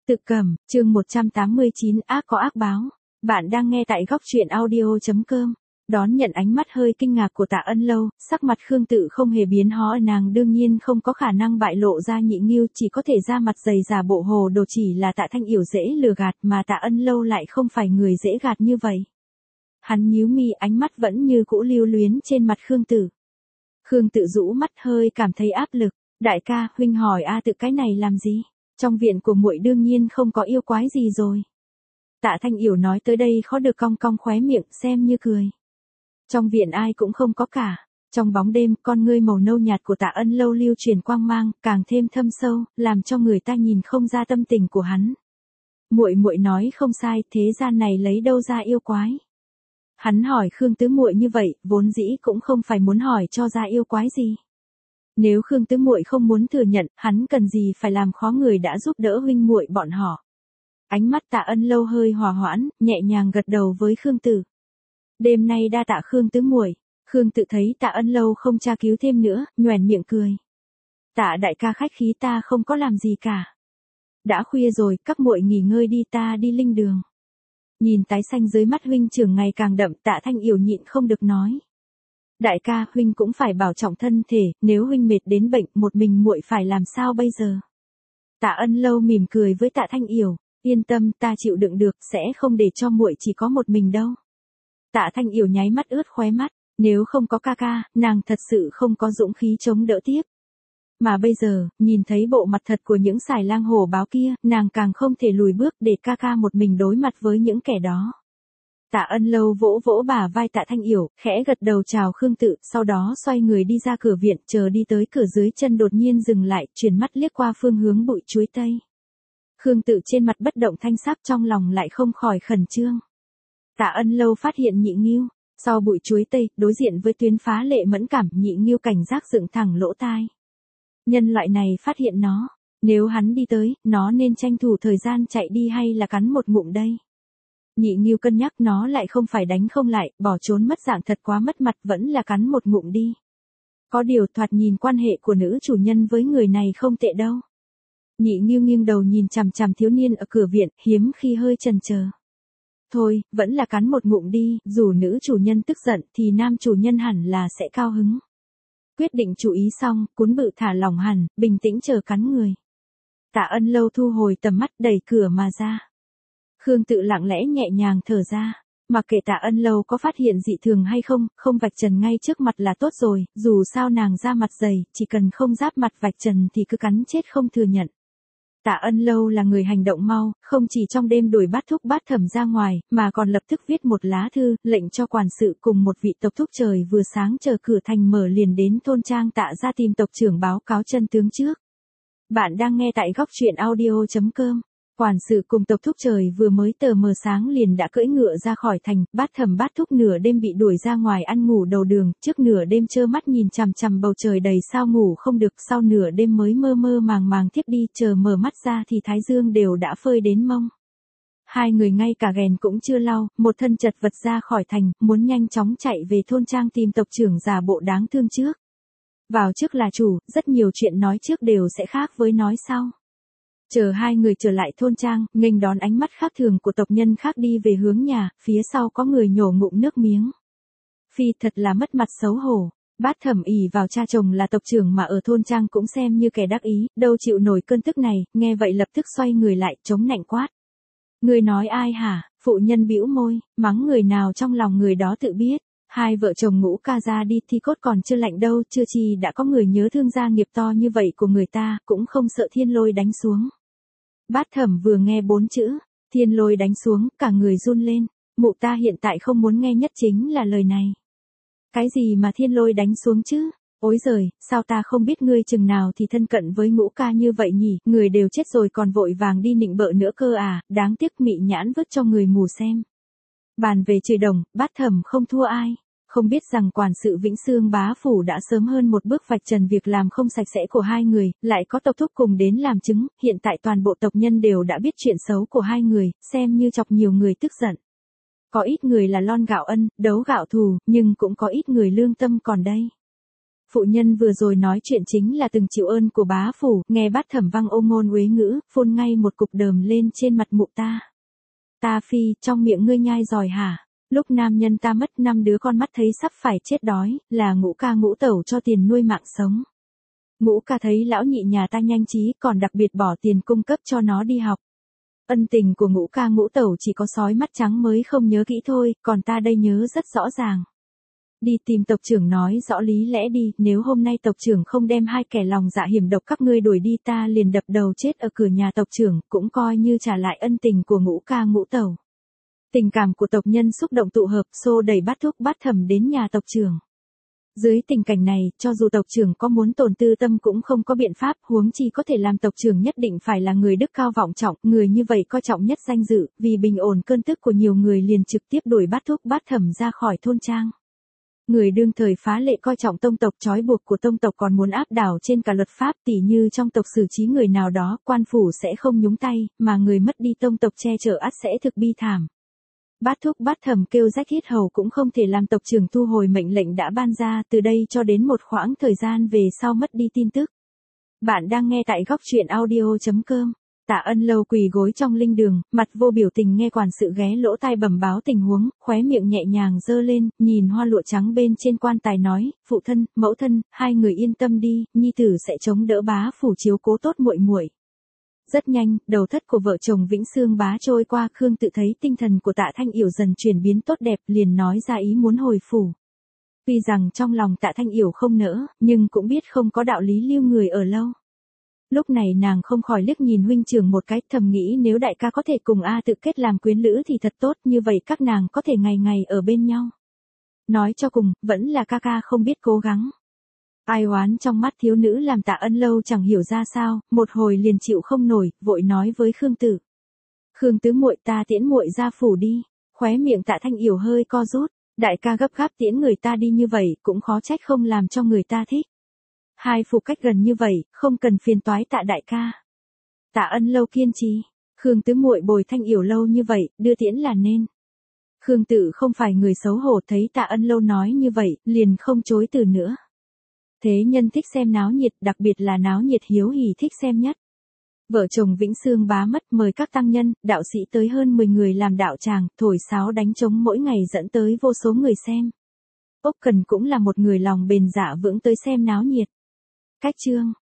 Tự Cầm, chương 189 ác có ác báo. Bạn đang nghe tại góc truyện audio.com. Đón nhận ánh mắt hơi kinh ngạc của Tạ Ân Lâu, sắc mặt Khương Tự không hề biến hóa, nàng đương nhiên không có khả năng bại lộ ra Nhị Nghiêu, chỉ có thể ra mặt dày giả bộ hồ đồ, chỉ là Tạ Thanh Yểu dễ lừa gạt mà Tạ Ân Lâu lại không phải người dễ gạt như vậy. Hắn nhíu mi, ánh mắt vẫn như cũ lưu luyến trên mặt Khương Tự. Khương Tự rũ mắt hơi cảm thấy áp lực. Đại ca, huynh hỏi Tự cái này làm gì? Trong viện của muội đương nhiên không có yêu quái gì rồi. Tạ Thanh Yểu nói tới đây khó được cong cong khóe miệng, xem như cười. Trong viện ai cũng không có cả. Trong bóng đêm, con ngươi màu nâu nhạt của Tạ Ân Lâu lưu truyền quang mang, càng thêm thâm sâu, làm cho người ta nhìn không ra tâm tình của hắn. Muội nói không sai, thế gian này lấy đâu ra yêu quái? Hắn hỏi Khương Tứ muội như vậy, vốn dĩ cũng không phải muốn hỏi cho ra yêu quái gì. Nếu Khương Tứ muội không muốn thừa nhận, hắn cần gì phải làm khó người đã giúp đỡ huynh muội bọn họ. Ánh mắt Tạ Ân Lâu hơi hòa hoãn, nhẹ nhàng gật đầu với Khương Tự. Đêm nay đa tạ Khương Tứ muội. Khương Tự thấy Tạ Ân Lâu không tra cứu thêm nữa, nhoẻn miệng cười. Tạ đại ca khách khí, ta không có làm gì cả. Đã khuya rồi, các muội nghỉ ngơi đi, ta đi linh đường. Nhìn tái xanh dưới mắt huynh trưởng ngày càng đậm, Tạ Thanh Yểu nhịn không được nói. Đại ca, huynh cũng phải bảo trọng thân thể, nếu huynh mệt đến bệnh, một mình muội phải làm sao bây giờ? Tạ Ân Lâu mỉm cười với Tạ Thanh Yểu, yên tâm, ta chịu đựng được, sẽ không để cho muội chỉ có một mình đâu. Tạ Thanh Yểu nháy mắt ướt khóe mắt, nếu không có ca ca, nàng thật sự không có dũng khí chống đỡ tiếp. Mà bây giờ, nhìn thấy bộ mặt thật của những sải lang hổ báo kia, nàng càng không thể lùi bước để ca ca một mình đối mặt với những kẻ đó. Tạ Ân Lâu vỗ vỗ bả vai Tạ Thanh Yểu, khẽ gật đầu chào Khương Tự, sau đó xoay người đi ra cửa viện, chờ đi tới cửa dưới chân đột nhiên dừng lại, chuyển mắt liếc qua phương hướng bụi chuối tây. Khương Tự trên mặt bất động thanh sắc, trong lòng lại không khỏi khẩn trương. Tạ Ân Lâu phát hiện Nhị Nghiêu, sau bụi chuối tây, đối diện với tuyến phá lệ mẫn cảm, Nhị Nghiêu cảnh giác dựng thẳng lỗ tai. Nhân loại này phát hiện nó, nếu hắn đi tới, nó nên tranh thủ thời gian chạy đi hay là cắn một ngụm đây? Nhị Nghiêu cân nhắc, nó lại không phải đánh không lại, bỏ trốn mất dạng thật quá mất mặt, vẫn là cắn một ngụm đi. Có điều thoạt nhìn quan hệ của nữ chủ nhân với người này không tệ đâu. Nhị Nghiêu nghiêng đầu nhìn chằm chằm thiếu niên ở cửa viện, hiếm khi hơi chần chờ. Thôi, vẫn là cắn một ngụm đi, dù nữ chủ nhân tức giận thì nam chủ nhân hẳn là sẽ cao hứng. Quyết định chú ý xong, Cún Bự thả lỏng hẳn, bình tĩnh chờ cắn người. Tạ Ân Lâu thu hồi tầm mắt, đẩy cửa mà ra. Khương Tự lặng lẽ nhẹ nhàng thở ra, mặc kệ Tạ Ân Lâu có phát hiện dị thường hay không, không vạch trần ngay trước mặt là tốt rồi, dù sao nàng ra mặt dày, chỉ cần không giáp mặt vạch trần thì cứ cắn chết không thừa nhận. Tạ Ân Lâu là người hành động mau, không chỉ trong đêm đuổi Bát Thúc Bát Thẩm ra ngoài, mà còn lập tức viết một lá thư, lệnh cho quản sự cùng một vị tộc thúc trời vừa sáng chờ cửa thành mở liền đến thôn trang Tạ ra tìm tộc trưởng báo cáo chân tướng trước. Bạn đang nghe tại góc truyện audio.com. Quản sự cùng tộc thúc trời vừa mới tờ mờ sáng liền đã cưỡi ngựa ra khỏi thành, Bát Thẩm Bát Thúc nửa đêm bị đuổi ra ngoài ăn ngủ đầu đường, trước nửa đêm trơ mắt nhìn chằm chằm bầu trời đầy sao ngủ không được, sau nửa đêm mới mơ mơ màng màng thiếp đi, chờ mở mắt ra thì thái dương đều đã phơi đến mông. Hai người ngay cả ghèn cũng chưa lau, một thân chật vật ra khỏi thành, muốn nhanh chóng chạy về thôn trang tìm tộc trưởng giả bộ đáng thương trước. Vào trước là chủ, rất nhiều chuyện nói trước đều sẽ khác với nói sau. Chờ hai người trở lại thôn trang, nghênh đón ánh mắt khác thường của tộc nhân khác đi về hướng nhà, phía sau có người nhổ ngụm nước miếng. Phi, thật là mất mặt xấu hổ. Bát Thẩm ỷ vào cha chồng là tộc trưởng mà ở thôn trang cũng xem như kẻ đắc ý, đâu chịu nổi cơn tức này, nghe vậy lập tức xoay người lại, chống nạnh quát. Người nói ai hả? Phụ nhân bĩu môi, mắng người nào trong lòng người đó tự biết. Hai vợ chồng Ngũ ca ra đi thì cốt còn chưa lạnh đâu, chưa chi đã có người nhớ thương gia nghiệp to như vậy của người ta, cũng không sợ thiên lôi đánh xuống. Bát Thẩm vừa nghe 4 chữ, thiên lôi đánh xuống, cả người run lên, mụ ta hiện tại không muốn nghe nhất chính là lời này. Cái gì mà thiên lôi đánh xuống chứ? Ối giời, sao ta không biết ngươi chừng nào thì thân cận với Ngũ ca như vậy nhỉ, người đều chết rồi còn vội vàng đi nịnh bợ nữa cơ à, đáng tiếc mị nhãn vứt cho người mù xem. Bàn về trời đồng, Bát Thẩm không thua ai. Không biết rằng quản sự Vĩnh Xương bá phủ đã sớm hơn một bước vạch trần việc làm không sạch sẽ của hai người, lại có tộc thúc cùng đến làm chứng, hiện tại toàn bộ tộc nhân đều đã biết chuyện xấu của hai người, xem như chọc nhiều người tức giận. Có ít người là lon gạo ân, đấu gạo thù, nhưng cũng có ít người lương tâm còn đây. Phụ nhân vừa rồi nói chuyện chính là từng chịu ơn của bá phủ, nghe Bát Thẩm văng ôm ngôn uế ngữ, phun ngay một cục đờm lên trên mặt mụ ta. Ta phi, trong miệng ngươi nhai giỏi hả? Lúc nam nhân ta mất 5 đứa con mắt thấy sắp phải chết đói, là Ngũ ca Ngũ tẩu cho tiền nuôi mạng sống. Ngũ ca thấy lão nhị nhà ta nhanh trí, còn đặc biệt bỏ tiền cung cấp cho nó đi học. Ân tình của Ngũ ca Ngũ tẩu chỉ có sói mắt trắng mới không nhớ kỹ thôi, còn ta đây nhớ rất rõ ràng. Đi tìm tộc trưởng nói rõ lý lẽ đi, nếu hôm nay tộc trưởng không đem 2 kẻ lòng dạ hiểm độc các ngươi đuổi đi ta liền đập đầu chết ở cửa nhà tộc trưởng, cũng coi như trả lại ân tình của Ngũ ca Ngũ tẩu. Tình cảm của tộc nhân xúc động tụ hợp, xô đẩy Bát Thúc Bát Thẩm đến nhà tộc trưởng. Dưới tình cảnh này, cho dù tộc trưởng có muốn tổn tư tâm cũng không có biện pháp, huống chi có thể làm tộc trưởng nhất định phải là người đức cao vọng trọng, người như vậy coi trọng nhất danh dự, vì bình ổn cơn tức của nhiều người liền trực tiếp đuổi Bát Thúc Bát Thẩm ra khỏi thôn trang. Người đương thời phá lệ coi trọng tông tộc, trói buộc của tông tộc còn muốn áp đảo trên cả luật pháp, tỉ như trong tộc xử trí người nào đó, quan phủ sẽ không nhúng tay, mà người mất đi tông tộc che chở ắt sẽ thực bi thảm. Bát Thúc Bát Thẩm kêu rách hết hầu cũng không thể làm tộc trưởng thu hồi mệnh lệnh đã ban ra, từ đây cho đến một khoảng thời gian về sau mất đi tin tức. Bạn đang nghe tại góc truyện audio.com. Tạ Ân Lâu quỳ gối trong linh đường, mặt vô biểu tình nghe quản sự ghé lỗ tai bẩm báo tình huống, khóe miệng nhẹ nhàng giơ lên, nhìn hoa lụa trắng bên trên quan tài nói, phụ thân, mẫu thân, hai người yên tâm đi, nhi tử sẽ chống đỡ bá phủ chiếu cố tốt muội muội. Rất nhanh, đầu thất của vợ chồng Vĩnh Xương Bá trôi qua, Khương Tự thấy tinh thần của Tạ Thanh Yểu dần chuyển biến tốt đẹp, liền nói ra ý muốn hồi phủ. Tuy rằng trong lòng Tạ Thanh Yểu không nỡ, nhưng cũng biết không có đạo lý lưu người ở lâu. Lúc này nàng không khỏi liếc nhìn huynh trưởng một cái, thầm nghĩ nếu đại ca có thể cùng A Tự kết làm quyến lữ thì thật tốt, như vậy các nàng có thể ngày ngày ở bên nhau. Nói cho cùng, vẫn là ca ca không biết cố gắng. Ai oán trong mắt thiếu nữ làm Tạ Ân Lâu chẳng hiểu ra sao, một hồi liền chịu không nổi, vội nói với Khương Tử. Khương tứ muội, ta tiễn muội ra phủ đi. Khóe miệng Tạ Thanh Yểu hơi co rút, đại ca gấp gáp tiễn người ta đi như vậy, cũng khó trách không làm cho người ta thích. Hai phủ cách gần như vậy, không cần phiền toái Tạ đại ca. Tạ Ân Lâu kiên trì, Khương tứ muội bồi Thanh Yểu lâu như vậy, đưa tiễn là nên. Khương Tử không phải người xấu hổ, thấy Tạ Ân Lâu nói như vậy, liền không chối từ nữa. Thế nhân thích xem náo nhiệt, đặc biệt là náo nhiệt hiếu hỉ thích xem nhất. Vợ chồng Vĩnh Xương Bá mất, mời các tăng nhân, đạo sĩ tới hơn 10 người làm đạo tràng, thổi sáo đánh trống mỗi ngày dẫn tới vô số người xem. Ốc Cần cũng là một người lòng bền dạ vững tới xem náo nhiệt. Cách chương